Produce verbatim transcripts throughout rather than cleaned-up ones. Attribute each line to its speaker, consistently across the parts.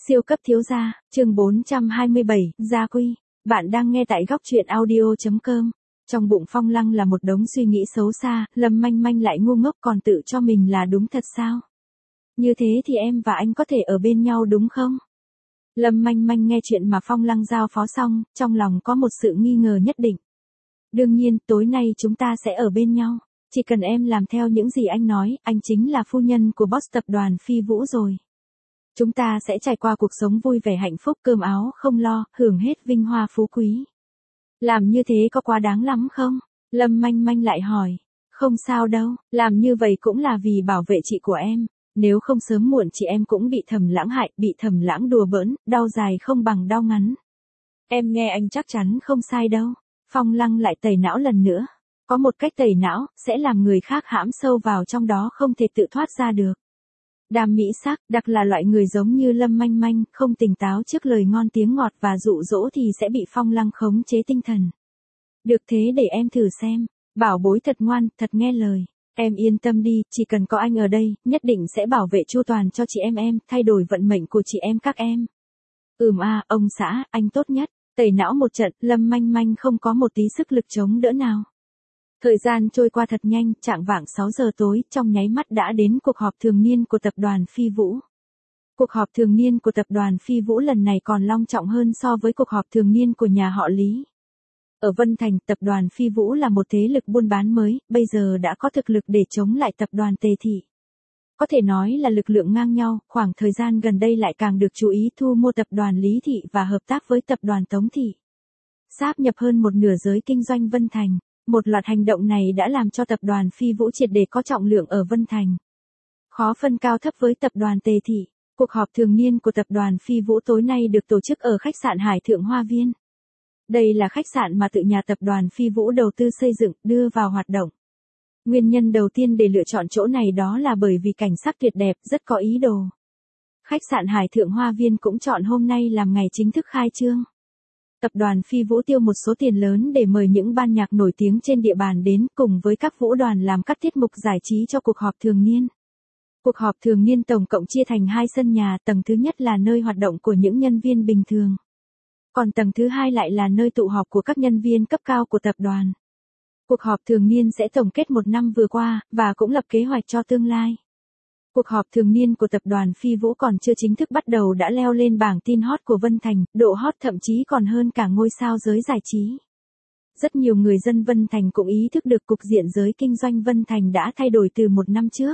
Speaker 1: Siêu cấp thiếu gia, chương bốn trăm hai mươi bảy, gia quy. Bạn đang nghe tại góc truyện audio chấm com. Trong bụng Phong Lăng là một đống suy nghĩ xấu xa, Lâm Manh Manh lại ngu ngốc còn tự cho mình là đúng thật sao? Như thế thì em và anh có thể ở bên nhau đúng không? Lâm Manh Manh nghe chuyện mà Phong Lăng giao phó xong, trong lòng có một sự nghi ngờ nhất định. Đương nhiên, tối nay chúng ta sẽ ở bên nhau. Chỉ cần em làm theo những gì anh nói, anh chính là phu nhân của boss tập đoàn Phi Vũ rồi. Chúng ta sẽ trải qua cuộc sống vui vẻ hạnh phúc, cơm áo không lo, hưởng hết vinh hoa phú quý. Làm như thế có quá đáng lắm không? Lâm Manh Manh lại hỏi. Không sao đâu, làm như vậy cũng là vì bảo vệ chị của em. Nếu không sớm muộn chị em cũng bị Thẩm Lãng hại, bị Thẩm Lãng đùa bỡn, đau dài không bằng đau ngắn. Em nghe anh chắc chắn không sai đâu. Phong Lăng lại tẩy não lần nữa. Có một cách tẩy não, sẽ làm người khác hãm sâu vào trong đó không thể tự thoát ra được. Đam mỹ sắc, đặc là loại người giống như Lâm Manh Manh, không tỉnh táo trước lời ngon tiếng ngọt và dụ dỗ thì sẽ bị Phong Lăng khống chế tinh thần. Được thế để em thử xem, bảo bối thật ngoan, thật nghe lời. Em yên tâm đi, chỉ cần có anh ở đây, nhất định sẽ bảo vệ chu toàn cho chị em em, thay đổi vận mệnh của chị em các em. Ừm à, ông xã, anh tốt nhất. Tẩy não một trận, Lâm Manh Manh không có một tí sức lực chống đỡ nào. Thời gian trôi qua thật nhanh, chạng vạng sáu giờ tối, trong nháy mắt đã đến cuộc họp thường niên của tập đoàn Phi Vũ. Cuộc họp thường niên của tập đoàn Phi Vũ lần này còn long trọng hơn so với cuộc họp thường niên của nhà họ Lý. Ở Vân Thành, tập đoàn Phi Vũ là một thế lực buôn bán mới, bây giờ đã có thực lực để chống lại tập đoàn Tề Thị. Có thể nói là lực lượng ngang nhau, khoảng thời gian gần đây lại càng được chú ý thu mua tập đoàn Lý Thị và hợp tác với tập đoàn Tống Thị. Sáp nhập hơn một nửa giới kinh doanh Vân Thành. Một loạt hành động này đã làm cho tập đoàn Phi Vũ triệt để có trọng lượng ở Vân Thành. Khó phân cao thấp với tập đoàn Tề Thị. Cuộc họp thường niên của tập đoàn Phi Vũ tối nay được tổ chức ở khách sạn Hải Thượng Hoa Viên. Đây là khách sạn mà tự nhà tập đoàn Phi Vũ đầu tư xây dựng, đưa vào hoạt động. Nguyên nhân đầu tiên để lựa chọn chỗ này đó là bởi vì cảnh sắc tuyệt đẹp, rất có ý đồ. Khách sạn Hải Thượng Hoa Viên cũng chọn hôm nay làm ngày chính thức khai trương. Tập đoàn Phi Vũ tiêu một số tiền lớn để mời những ban nhạc nổi tiếng trên địa bàn đến cùng với các vũ đoàn làm các tiết mục giải trí cho cuộc họp thường niên. Cuộc họp thường niên tổng cộng chia thành hai sân nhà, tầng thứ nhất là nơi hoạt động của những nhân viên bình thường. Còn tầng thứ hai lại là nơi tụ họp của các nhân viên cấp cao của tập đoàn. Cuộc họp thường niên sẽ tổng kết một năm vừa qua, và cũng lập kế hoạch cho tương lai. Cuộc họp thường niên của tập đoàn Phi Vũ còn chưa chính thức bắt đầu đã leo lên bảng tin hot của Vân Thành, độ hot thậm chí còn hơn cả ngôi sao giới giải trí. Rất nhiều người dân Vân Thành cũng ý thức được cục diện giới kinh doanh Vân Thành đã thay đổi từ một năm trước.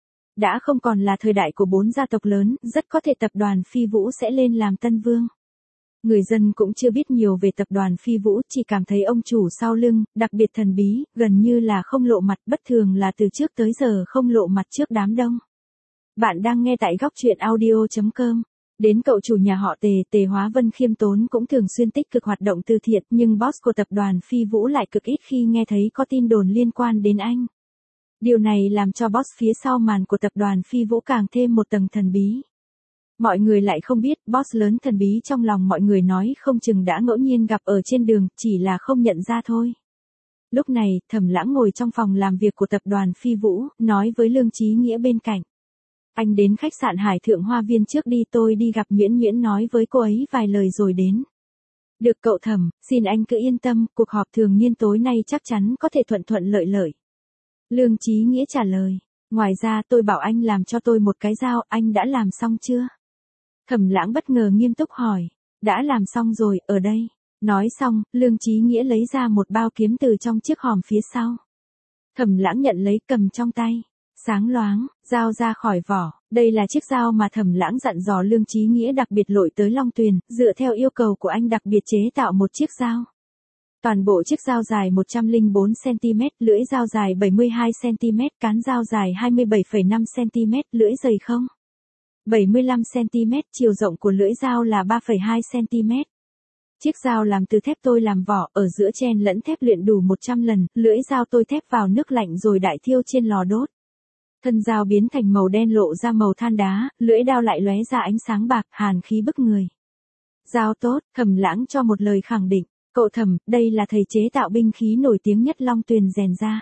Speaker 1: Đã không còn là thời đại của bốn gia tộc lớn, rất có thể tập đoàn Phi Vũ sẽ lên làm tân vương. Người dân cũng chưa biết nhiều về tập đoàn Phi Vũ, chỉ cảm thấy ông chủ sau lưng, đặc biệt thần bí, gần như là không lộ mặt, bất thường là từ trước tới giờ không lộ mặt trước đám đông. Bạn đang nghe tại góc truyện audio chấm com. Đến cậu chủ nhà họ Tề, Tề Hóa Vân khiêm tốn cũng thường xuyên tích cực hoạt động từ thiện, nhưng boss của tập đoàn Phi Vũ lại cực ít khi nghe thấy có tin đồn liên quan đến anh. Điều này làm cho boss phía sau màn của tập đoàn Phi Vũ càng thêm một tầng thần bí. Mọi người lại không biết, boss lớn thần bí trong lòng mọi người nói không chừng đã ngẫu nhiên gặp ở trên đường, chỉ là không nhận ra thôi. Lúc này, Thẩm Lãng ngồi trong phòng làm việc của tập đoàn Phi Vũ, nói với Lương Chí Nghĩa bên cạnh. Anh đến khách sạn Hải Thượng Hoa Viên trước đi, tôi đi gặp Nguyễn Nguyễn nói với cô ấy vài lời rồi đến. Được cậu Thẩm, xin anh cứ yên tâm, cuộc họp thường niên tối nay chắc chắn có thể thuận thuận lợi lợi. Lương Chí Nghĩa trả lời, ngoài ra tôi bảo anh làm cho tôi một cái dao, anh đã làm xong chưa? Thẩm Lãng bất ngờ nghiêm túc hỏi, đã làm xong rồi, ở đây. Nói xong, Lương Chí Nghĩa lấy ra một bao kiếm từ trong chiếc hòm phía sau. Thẩm Lãng nhận lấy cầm trong tay. Sáng loáng, dao ra khỏi vỏ, đây là chiếc dao mà Thẩm Lãng dặn dò Lương Chí Nghĩa đặc biệt lội tới Long Tuyền, dựa theo yêu cầu của anh đặc biệt chế tạo một chiếc dao. Toàn bộ chiếc dao dài một trăm lẻ bốn xăng-ti-mét, lưỡi dao dài bảy mươi hai xăng-ti-mét, cán dao dài hai mươi bảy phẩy năm xăng-ti-mét, lưỡi dày không bảy mươi lăm xăng-ti-mét, chiều rộng của lưỡi dao là ba phẩy hai xăng-ti-mét. Chiếc dao làm từ thép tôi làm vỏ, ở giữa chen lẫn thép luyện đủ một trăm lần, lưỡi dao tôi thép vào nước lạnh rồi đại thiêu trên lò đốt. Thân dao biến thành màu đen lộ ra màu than đá, lưỡi dao lại lóe ra ánh sáng bạc, hàn khí bức người. Dao tốt, Thẩm Lãng cho một lời khẳng định, cậu Thẩm, đây là thầy chế tạo binh khí nổi tiếng nhất Long Tuyền rèn ra.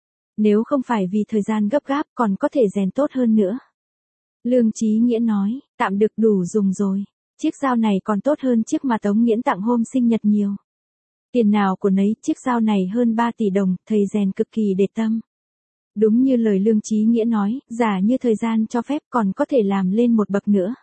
Speaker 1: Nếu không phải vì thời gian gấp gáp còn có thể rèn tốt hơn nữa. Lương Chí Nghĩa nói, tạm được đủ dùng rồi. Chiếc dao này còn tốt hơn chiếc mà Tống Nghiễn tặng hôm sinh nhật nhiều. Tiền nào của nấy, chiếc dao này hơn ba tỷ đồng, thầy rèn cực kỳ để tâm. Đúng như lời Lương Chí Nghĩa nói, giả như thời gian cho phép còn có thể làm lên một bậc nữa.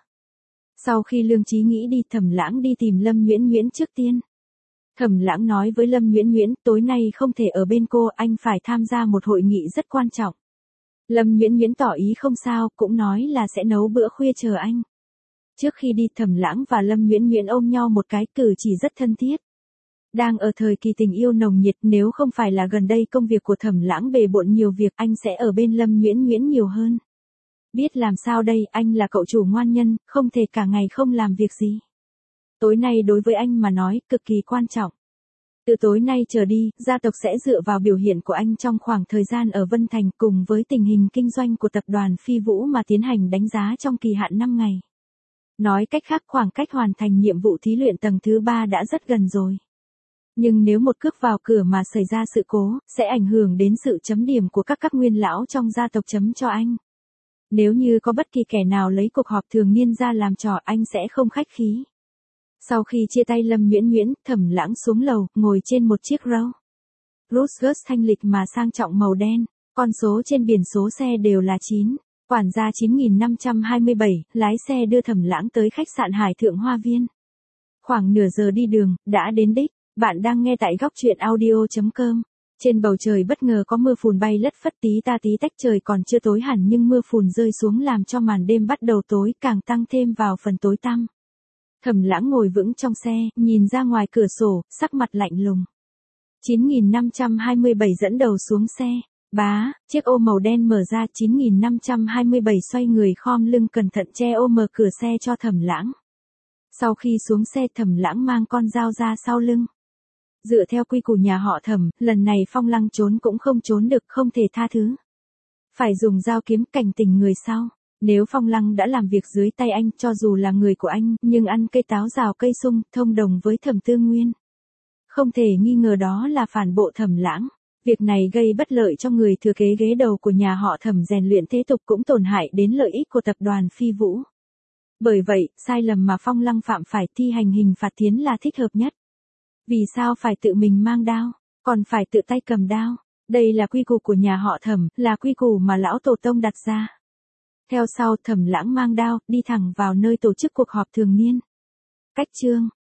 Speaker 1: Sau khi Lương Chí nghĩ đi, Thẩm Lãng đi tìm Lâm Nguyễn Nguyễn trước tiên. Thẩm Lãng nói với Lâm Nguyễn Nguyễn, tối nay không thể ở bên cô, anh phải tham gia một hội nghị rất quan trọng. Lâm Nguyễn Nguyễn tỏ ý không sao, cũng nói là sẽ nấu bữa khuya chờ anh. Trước khi đi, Thẩm Lãng và Lâm Nguyễn Nguyễn ôm nhau một cái, cử chỉ rất thân thiết. Đang ở thời kỳ tình yêu nồng nhiệt, nếu không phải là gần đây công việc của Thẩm Lãng bề bộn nhiều việc, anh sẽ ở bên Lâm Nguyễn Nguyễn nhiều hơn. Biết làm sao đây, anh là cậu chủ ngoan nhân, không thể cả ngày không làm việc gì. Tối nay đối với anh mà nói, cực kỳ quan trọng. Từ tối nay trở đi, gia tộc sẽ dựa vào biểu hiện của anh trong khoảng thời gian ở Vân Thành cùng với tình hình kinh doanh của tập đoàn Phi Vũ mà tiến hành đánh giá trong kỳ hạn năm ngày. Nói cách khác, khoảng cách hoàn thành nhiệm vụ thí luyện tầng thứ ba đã rất gần rồi. Nhưng nếu một cước vào cửa mà xảy ra sự cố, sẽ ảnh hưởng đến sự chấm điểm của các các nguyên lão trong gia tộc chấm cho anh. Nếu như có bất kỳ kẻ nào lấy cuộc họp thường niên ra làm trò, anh sẽ không khách khí. Sau khi chia tay Lâm Nguyễn Nguyễn, Thẩm Lãng xuống lầu, ngồi trên một chiếc Rolls Royce thanh lịch mà sang trọng màu đen, con số trên biển số xe đều là chín. Quản gia chín nghìn năm trăm hai mươi bảy, lái xe đưa Thẩm Lãng tới khách sạn Hải Thượng Hoa Viên. Khoảng nửa giờ đi đường, đã đến đích. Bạn đang nghe tại góc truyện audio chấm com. Trên bầu trời bất ngờ có mưa phùn bay lất phất, tí ta tí tách, trời còn chưa tối hẳn nhưng mưa phùn rơi xuống làm cho màn đêm bắt đầu tối, càng tăng thêm vào phần tối tăm. Thẩm Lãng ngồi vững trong xe, nhìn ra ngoài cửa sổ, sắc mặt lạnh lùng. chín nghìn năm trăm hai mươi bảy dẫn đầu xuống xe. Bá, chiếc ô màu đen mở ra, chín nghìn năm trăm hai mươi bảy xoay người khom lưng cẩn thận che ô mở cửa xe cho Thẩm Lãng. Sau khi xuống xe, Thẩm Lãng mang con dao ra sau lưng. Dựa theo quy củ nhà họ Thẩm, lần này Phong Lăng trốn cũng không trốn được, không thể tha thứ. Phải dùng dao kiếm cảnh tỉnh người sau. Nếu Phong Lăng đã làm việc dưới tay anh, cho dù là người của anh, nhưng ăn cây táo rào cây sung, thông đồng với Thẩm Tư Nguyên. Không thể nghi ngờ đó là phản bộ Thẩm Lãng. Việc này gây bất lợi cho người thừa kế ghế đầu của nhà họ Thẩm rèn luyện thế tục, cũng tổn hại đến lợi ích của tập đoàn Phi Vũ. Bởi vậy, sai lầm mà Phong Lăng phạm phải, thi hành hình phạt thiến là thích hợp nhất. Vì sao phải tự mình mang đao, còn phải tự tay cầm đao? Đây là quy củ của nhà họ Thẩm, là quy củ mà lão tổ tông đặt ra. Theo sau, Thẩm Lãng mang đao, đi thẳng vào nơi tổ chức cuộc họp thường niên. Cách chương